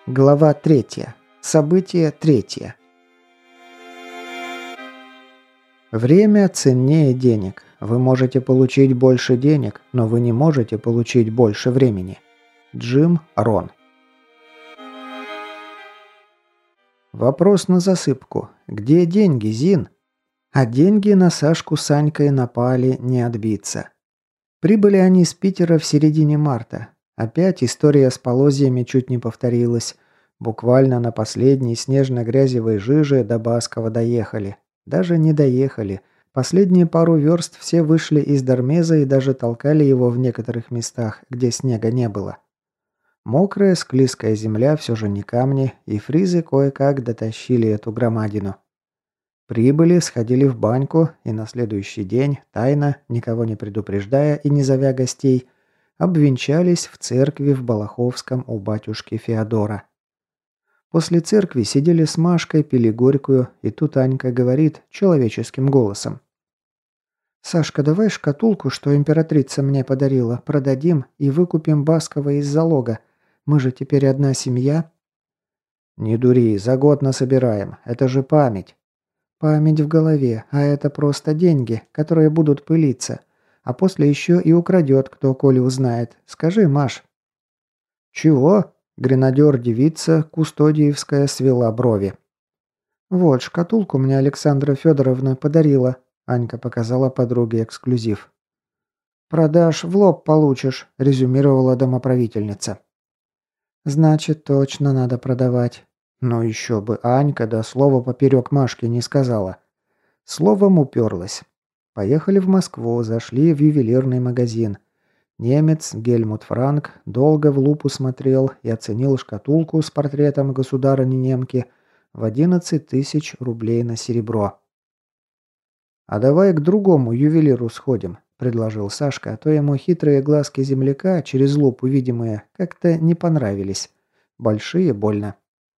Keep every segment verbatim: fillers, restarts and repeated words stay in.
Глава третья. Событие третье. Время ценнее денег. Вы можете получить больше денег, но вы не можете получить больше времени. Джим Рон. Вопрос на засыпку. Где деньги, Зин? А деньги на Сашку с Анькой напали не отбиться. Прибыли они с Питера в середине марта. Опять история с полозьями чуть не повторилась. Буквально на последней снежно-грязевой жиже до Баскова доехали. Даже не доехали. Последние пару верст все вышли из Дармеза и даже толкали его в некоторых местах, где снега не было. Мокрая, склизкая земля все же не камни, и фризы кое-как дотащили эту громадину. Прибыли, сходили в баньку, и на следующий день, тайно, никого не предупреждая и не зовя гостей, обвенчались в церкви в Балаховском у батюшки Феодора. После церкви сидели с Машкой, пили горькую, и тут Анька говорит человеческим голосом. «Сашка, давай шкатулку, что императрица мне подарила, продадим и выкупим Баскова из залога. Мы же теперь одна семья». «Не дури, за год насобираем. Это же память». «Память в голове, а это просто деньги, которые будут пылиться. А после еще и украдет, кто коли узнает. Скажи, Маш». «Чего?» – гренадер-девица Кустодиевская свела брови. «Вот, шкатулку мне Александра Федоровна подарила», – Анька показала подруге эксклюзив. «Продашь, в лоб получишь», – резюмировала домоправительница. «Значит, точно надо продавать». Ну еще бы, Анька до слова поперек Машки не сказала. Словом уперлась. Поехали в Москву, зашли в ювелирный магазин. Немец Гельмут Франк долго в лупу смотрел и оценил шкатулку с портретом государыни-немки в одиннадцать тысяч рублей на серебро. «А давай к другому ювелиру сходим», – предложил Сашка, а то ему хитрые глазки земляка, через лупу видимые, как-то не понравились. Большие больно.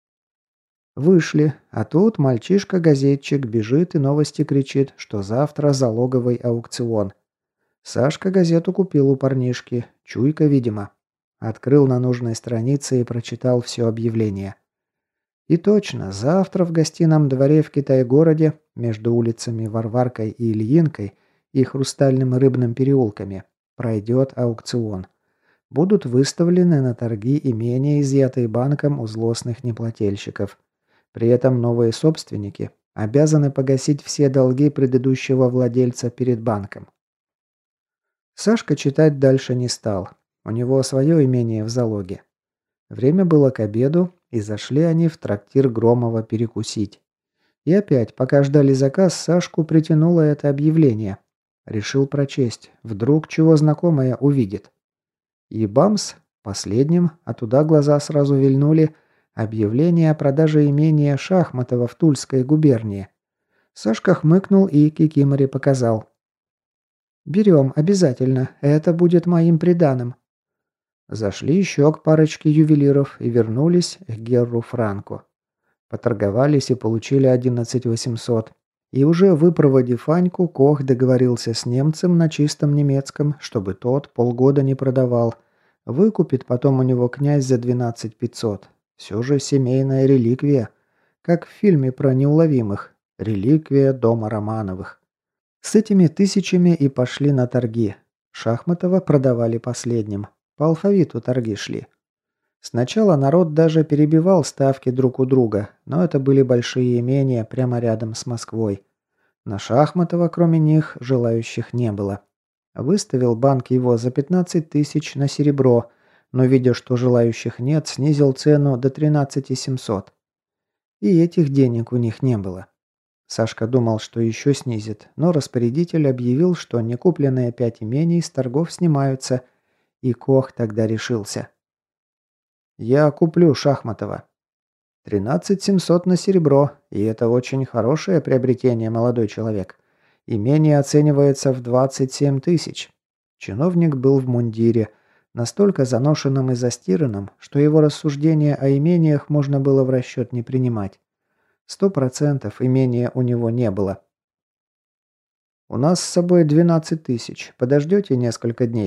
Вышли, а тут мальчишка-газетчик бежит и новости кричит, что завтра залоговый аукцион. Сашка газету купил у парнишки, чуйка, видимо. Открыл на нужной странице и прочитал все объявление. И точно, завтра в гостином дворе в Китай-городе, между улицами Варваркой и Ильинкой и Хрустальным и Рыбным переулками, пройдет аукцион. Будут выставлены на торги имения, изъятые банком у злостных неплательщиков. При этом новые собственники обязаны погасить все долги предыдущего владельца перед банком. Сашка читать дальше не стал. У него свое имение в залоге. Время было к обеду, и зашли они в трактир Громова перекусить. И опять, пока ждали заказ, Сашку притянуло это объявление. Решил прочесть. Вдруг чего знакомое увидит. И бамс, последним, а туда глаза сразу вильнули, объявление о продаже имения Шахматова в Тульской губернии. Сашка хмыкнул и кикиморе показал. «Берем, обязательно. Это будет моим приданым». Зашли еще к парочке ювелиров и вернулись к Герру Франку. Поторговались и получили одиннадцать восемьсот. И уже выпроводив Аньку, Кох договорился с немцем на чистом немецком, чтобы тот полгода не продавал. Выкупит потом у него князь за двенадцать пятьсот. Все же семейная реликвия. Как в фильме про неуловимых. Реликвия дома Романовых. С этими тысячами и пошли на торги. Шахматова продавали последним. По алфавиту торги шли. Сначала народ даже перебивал ставки друг у друга, но это были большие имения прямо рядом с Москвой. На Шахматова, кроме них, желающих не было. Выставил банк его за пятнадцать тысяч на серебро, но, видя, что желающих нет, снизил цену до тринадцать семьсот. И этих денег у них не было. Сашка думал, что еще снизит, но распорядитель объявил, что некупленные пять имений с торгов снимаются, и Кох тогда решился. «Я куплю Шахматова». «тринадцать семьсот на серебро, и это очень хорошее приобретение, молодой человек. Имение оценивается в двадцать семь тысяч». Чиновник был в мундире, настолько заношенным и застиранным, что его рассуждения о имениях можно было в расчет не принимать. Сто процентов имения у него не было. «У нас с собой двенадцать тысяч. Подождете несколько дней?»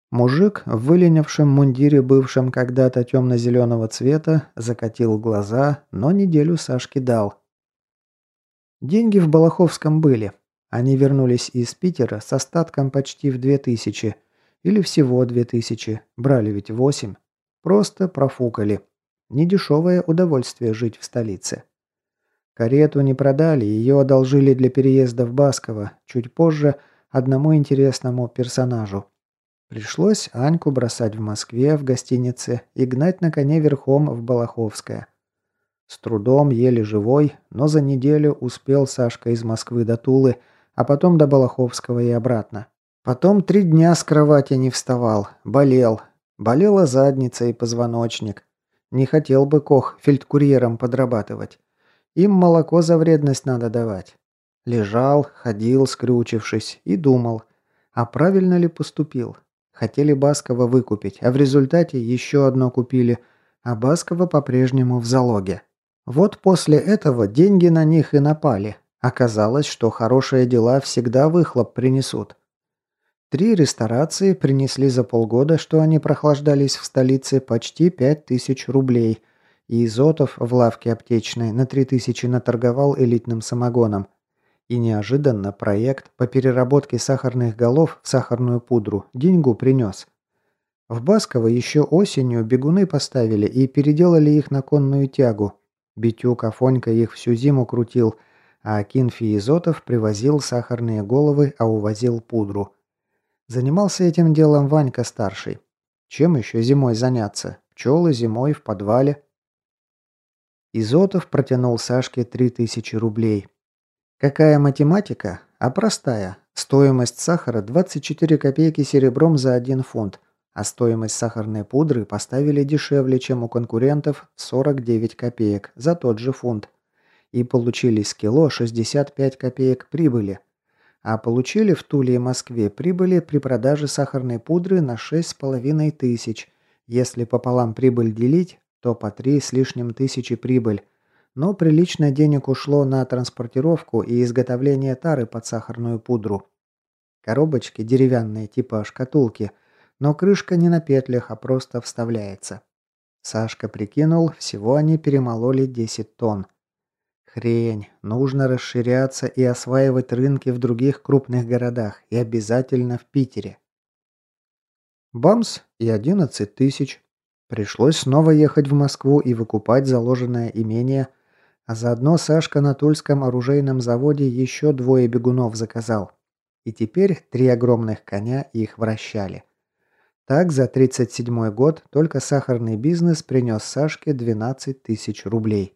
Мужик в выленившем мундире, бывшем когда-то темно-зеленого цвета, закатил глаза, но неделю Сашке дал. Деньги в Балаховском были. Они вернулись из Питера с остатком почти в две тысячи. Или всего две тысячи. Брали ведь восемь. Просто профукали. Недешевое удовольствие жить в столице. Карету не продали, ее одолжили для переезда в Басково, чуть позже одному интересному персонажу. Пришлось Аньку бросать в Москве в гостинице и гнать на коне верхом в Балаховское. С трудом, еле живой, но за неделю успел Сашка из Москвы до Тулы, а потом до Балаховского и обратно. Потом три дня с кровати не вставал, болел. Болела задница и позвоночник. Не хотел бы Кох фельдкурьером подрабатывать. Им молоко за вредность надо давать. Лежал, ходил, скрючившись, и думал, а правильно ли поступил? Хотели Баскова выкупить, а в результате еще одно купили, а Баскова по-прежнему в залоге. Вот после этого деньги на них и напали. Оказалось, что хорошие дела всегда выхлоп принесут. Три ресторации принесли за полгода, что они прохлаждались в столице, почти пять тысяч рублей. И Изотов в лавке аптечной на три тысячи наторговал элитным самогоном. И неожиданно проект по переработке сахарных голов в сахарную пудру деньгу принес. В Басково еще осенью бегуны поставили и переделали их на конную тягу. Битюк Афонька их всю зиму крутил, а Акинфий Изотов привозил сахарные головы, а увозил пудру. Занимался этим делом Ванька-старший. Чем еще зимой заняться? Пчелы зимой в подвале. Изотов протянул Сашке три тысячи рублей. Какая математика? А простая. Стоимость сахара двадцать четыре копейки серебром за один фунт, а стоимость сахарной пудры поставили дешевле, чем у конкурентов, сорок девять копеек за тот же фунт. И получили с кило шестьдесят пять копеек прибыли. А получили в Туле и Москве прибыли при продаже сахарной пудры на шесть с половиной тысяч. Если пополам прибыль делить, то по три с лишним тысячи прибыль. Но прилично денег ушло на транспортировку и изготовление тары под сахарную пудру. Коробочки деревянные, типа шкатулки, но крышка не на петлях, а просто вставляется. Сашка прикинул, всего они перемололи десять тонн. Хрень, нужно расширяться и осваивать рынки в других крупных городах, и обязательно в Питере. Бамс и одиннадцать тысяч. Пришлось снова ехать в Москву и выкупать заложенное имение, а заодно Сашка на Тульском оружейном заводе еще двое бегунов заказал. И теперь три огромных коня их вращали. Так за тридцать седьмой год только сахарный бизнес принес Сашке двенадцать тысяч рублей.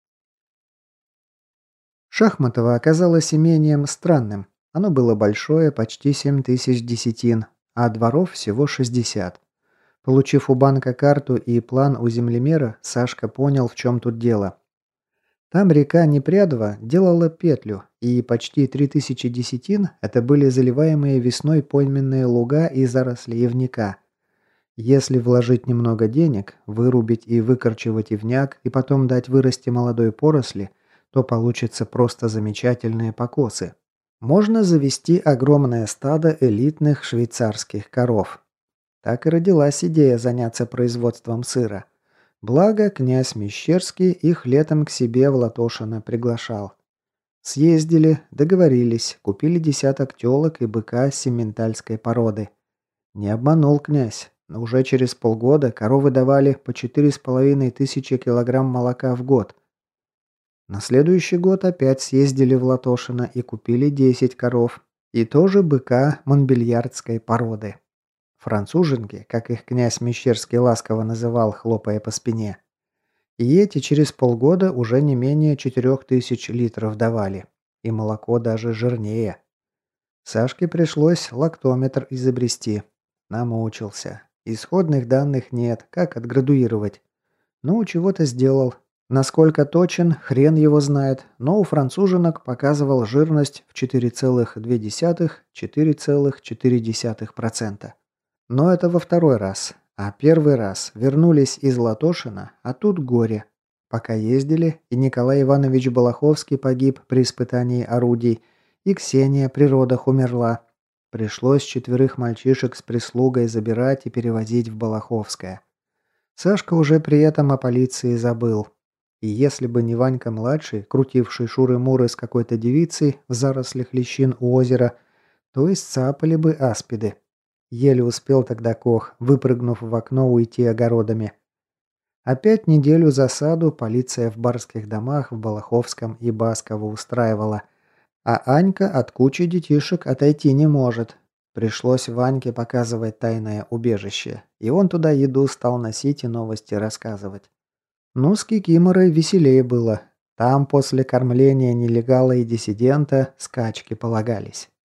Шахматово оказалось имением странным. Оно было большое, почти семь тысяч десятин, а дворов всего шестьдесят. Получив у банка карту и план у землемера, Сашка понял, в чем тут дело. Там река Непрядова делала петлю, и почти три тысячи десятин – это были заливаемые весной пойменные луга и заросли ивника. Если вложить немного денег, вырубить и выкорчевать ивняк и потом дать вырасти молодой поросли, то получится просто замечательные покосы. Можно завести огромное стадо элитных швейцарских коров. Так и родилась идея заняться производством сыра. Благо, князь Мещерский их летом к себе в Латошино приглашал. Съездили, договорились, купили десяток телок и быка симментальской породы. Не обманул князь. Но уже через полгода коровы давали по четыре с половиной тысячи килограмм молока в год. На следующий год опять съездили в Латошино и купили десять коров. И тоже быка монбельярдской породы. Француженки, как их князь Мещерский ласково называл, хлопая по спине. И эти через полгода уже не менее четырех тысяч литров давали. И молоко даже жирнее. Сашке пришлось лактометр изобрести. Намучился. Исходных данных нет, как отградуировать. Ну, чего-то сделал. Насколько точен, хрен его знает, но у француженок показывал жирность в четыре целых две десятых - четыре целых четыре десятых процента. Но это во второй раз. А первый раз вернулись из Латошина, а тут горе. Пока ездили, и Николай Иванович Балаховский погиб при испытании орудий, и Ксения при родах умерла. Пришлось четверых мальчишек с прислугой забирать и перевозить в Балаховское. Сашка уже при этом о полиции забыл. И если бы не Ванька-младший, крутивший шуры-муры с какой-то девицей в зарослях лещин у озера, то и сцапали бы аспиды. Еле успел тогда Кох, выпрыгнув в окно, уйти огородами. Опять неделю засаду полиция в барских домах в Балаховском и Басково устраивала. А Анька от кучи детишек отойти не может. Пришлось Ваньке показывать тайное убежище. И он туда еду стал носить и новости рассказывать. Ну, с Кикиморой веселее было. Там после кормления нелегала и диссидента скачки полагались.